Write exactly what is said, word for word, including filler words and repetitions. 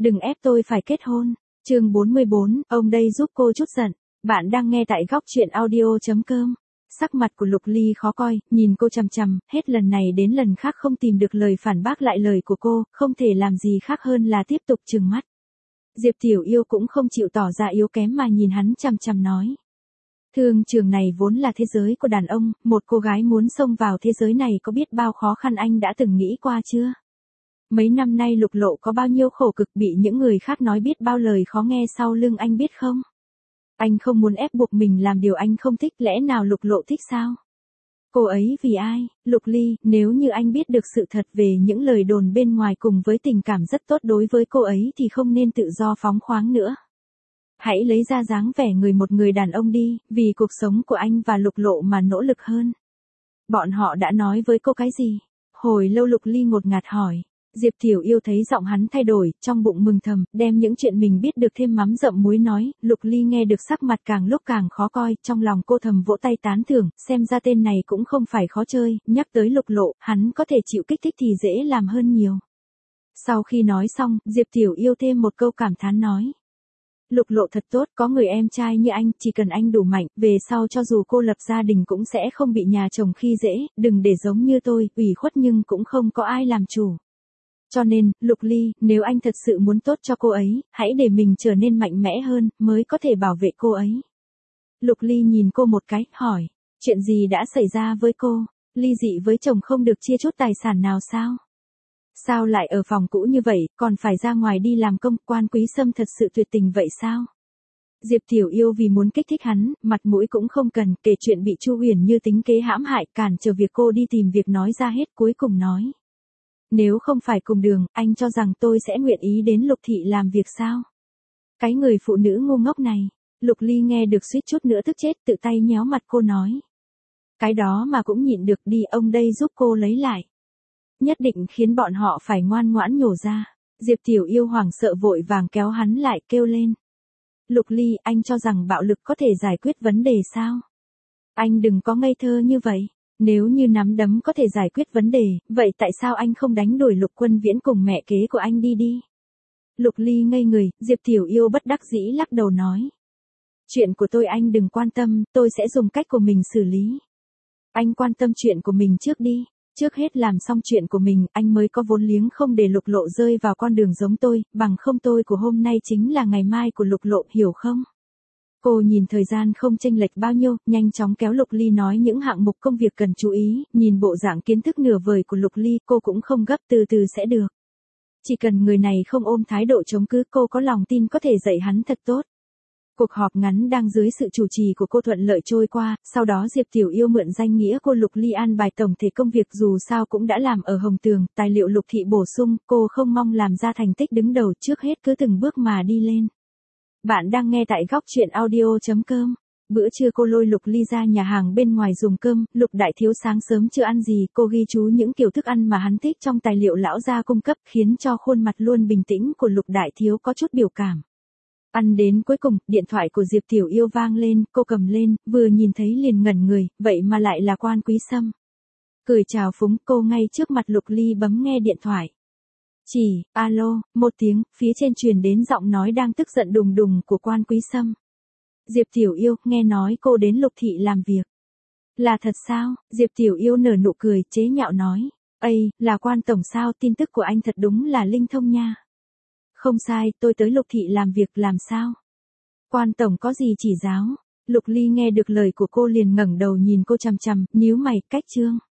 Đừng ép tôi phải kết hôn. Chương bốn mươi bốn, ông đây giúp cô chút giận. Bạn đang nghe tại góc truyện audio chấm com. Sắc mặt của Lục Ly khó coi, nhìn cô chằm chằm, hết lần này đến lần khác không tìm được lời phản bác lại lời của cô, không thể làm gì khác hơn là tiếp tục trừng mắt. Diệp Tiểu Yêu cũng không chịu tỏ ra yếu kém mà nhìn hắn chằm chằm nói. Thương trường này vốn là thế giới của đàn ông, một cô gái muốn xông vào thế giới này có biết bao khó khăn anh đã từng nghĩ qua chưa? Mấy năm nay Lục Lộ có bao nhiêu khổ cực bị những người khác nói biết bao lời khó nghe sau lưng anh biết không? Anh không muốn ép buộc mình làm điều anh không thích, lẽ nào Lục Lộ thích sao? Cô ấy vì ai? Lục Ly, nếu như anh biết được sự thật về những lời đồn bên ngoài cùng với tình cảm rất tốt đối với cô ấy thì không nên tự do phóng khoáng nữa. Hãy lấy ra dáng vẻ người một người đàn ông đi, vì cuộc sống của anh và Lục Lộ mà nỗ lực hơn. Bọn họ đã nói với cô cái gì? Hồi lâu Lục Ly ngột ngạt hỏi. Diệp Tiểu Yêu thấy giọng hắn thay đổi, trong bụng mừng thầm, đem những chuyện mình biết được thêm mắm dặm muối nói. Lục Ly nghe được sắc mặt càng lúc càng khó coi, trong lòng cô thầm vỗ tay tán thưởng, xem ra tên này cũng không phải khó chơi, nhắc tới Lục Lộ, hắn có thể chịu kích thích thì dễ làm hơn nhiều. Sau khi nói xong, Diệp Tiểu Yêu thêm một câu cảm thán nói. Lục Lộ thật tốt, có người em trai như anh, chỉ cần anh đủ mạnh, về sau cho dù cô lập gia đình cũng sẽ không bị nhà chồng khi dễ, đừng để giống như tôi, ủy khuất nhưng cũng không có ai làm chủ. Cho nên, Lục Ly, nếu anh thật sự muốn tốt cho cô ấy, hãy để mình trở nên mạnh mẽ hơn, mới có thể bảo vệ cô ấy. Lục Ly nhìn cô một cái, hỏi, chuyện gì đã xảy ra với cô? Ly dị với chồng không được chia chút tài sản nào sao? Sao lại ở phòng cũ như vậy, còn phải ra ngoài đi làm công, Quan Quý Sâm thật sự tuyệt tình vậy sao? Diệp Tiểu Yêu vì muốn kích thích hắn, mặt mũi cũng không cần, kể chuyện bị Chu Huyền Như tính kế hãm hại, cản trở việc cô đi tìm việc nói ra hết, cuối cùng nói. Nếu không phải cùng đường, anh cho rằng tôi sẽ nguyện ý đến Lục Thị làm việc sao? Cái người phụ nữ ngu ngốc này. Lục Ly nghe được suýt chút nữa tức chết, tự tay nhéo mặt cô nói. Cái đó mà cũng nhịn được đi, ông đây giúp cô lấy lại. Nhất định khiến bọn họ phải ngoan ngoãn nhổ ra. Diệp Tiểu Yêu hoảng sợ vội vàng kéo hắn lại, kêu lên. Lục Ly, anh cho rằng bạo lực có thể giải quyết vấn đề sao? Anh đừng có ngây thơ như vậy. Nếu như nắm đấm có thể giải quyết vấn đề, vậy tại sao anh không đánh đuổi Lục Quân Viễn cùng mẹ kế của anh đi đi? Lục Ly ngây người, Diệp Tiểu Yêu bất đắc dĩ lắc đầu nói. Chuyện của tôi anh đừng quan tâm, tôi sẽ dùng cách của mình xử lý. Anh quan tâm chuyện của mình trước đi. Trước hết làm xong chuyện của mình, anh mới có vốn liếng không để Lục Lộ rơi vào con đường giống tôi, bằng không tôi của hôm nay chính là ngày mai của Lục Lộ, hiểu không? Cô nhìn thời gian không chênh lệch bao nhiêu, nhanh chóng kéo Lục Ly nói những hạng mục công việc cần chú ý, nhìn bộ dạng kiến thức nửa vời của Lục Ly, cô cũng không gấp, từ từ sẽ được. Chỉ cần người này không ôm thái độ chống cứ, cô có lòng tin có thể dạy hắn thật tốt. Cuộc họp ngắn đang dưới sự chủ trì của cô thuận lợi trôi qua, sau đó Diệp Tiểu Yêu mượn danh nghĩa cô Lục Ly an bài tổng thể công việc, dù sao cũng đã làm ở Hồng Tường, tài liệu Lục Thị bổ sung, cô không mong làm ra thành tích đứng đầu, trước hết cứ từng bước mà đi lên. Bạn đang nghe tại góc truyện audio chấm com. Bữa trưa cô lôi Lục Ly ra nhà hàng bên ngoài dùng cơm, Lục đại thiếu sáng sớm chưa ăn gì, cô ghi chú những kiểu thức ăn mà hắn thích trong tài liệu lão gia cung cấp, khiến cho khuôn mặt luôn bình tĩnh của Lục đại thiếu có chút biểu cảm. Ăn đến cuối cùng, điện thoại của Diệp Tiểu Yêu vang lên, cô cầm lên, vừa nhìn thấy liền ngẩn người, vậy mà lại là Quan Quý Sâm. Cười chào phúng, cô ngay trước mặt Lục Ly bấm nghe điện thoại. Chỉ, alo, một tiếng, phía trên truyền đến giọng nói đang tức giận đùng đùng của Quan Quý Sâm. Diệp Tiểu Yêu, nghe nói cô đến Lục Thị làm việc. Là thật sao? Diệp Tiểu Yêu nở nụ cười, chế nhạo nói. Ây, là Quan Tổng sao, tin tức của anh thật đúng là linh thông nha. Không sai, tôi tới Lục Thị làm việc, làm sao? Quan Tổng có gì chỉ giáo? Lục Ly nghe được lời của cô liền ngẩng đầu nhìn cô chằm chằm, nhíu mày, cách trương.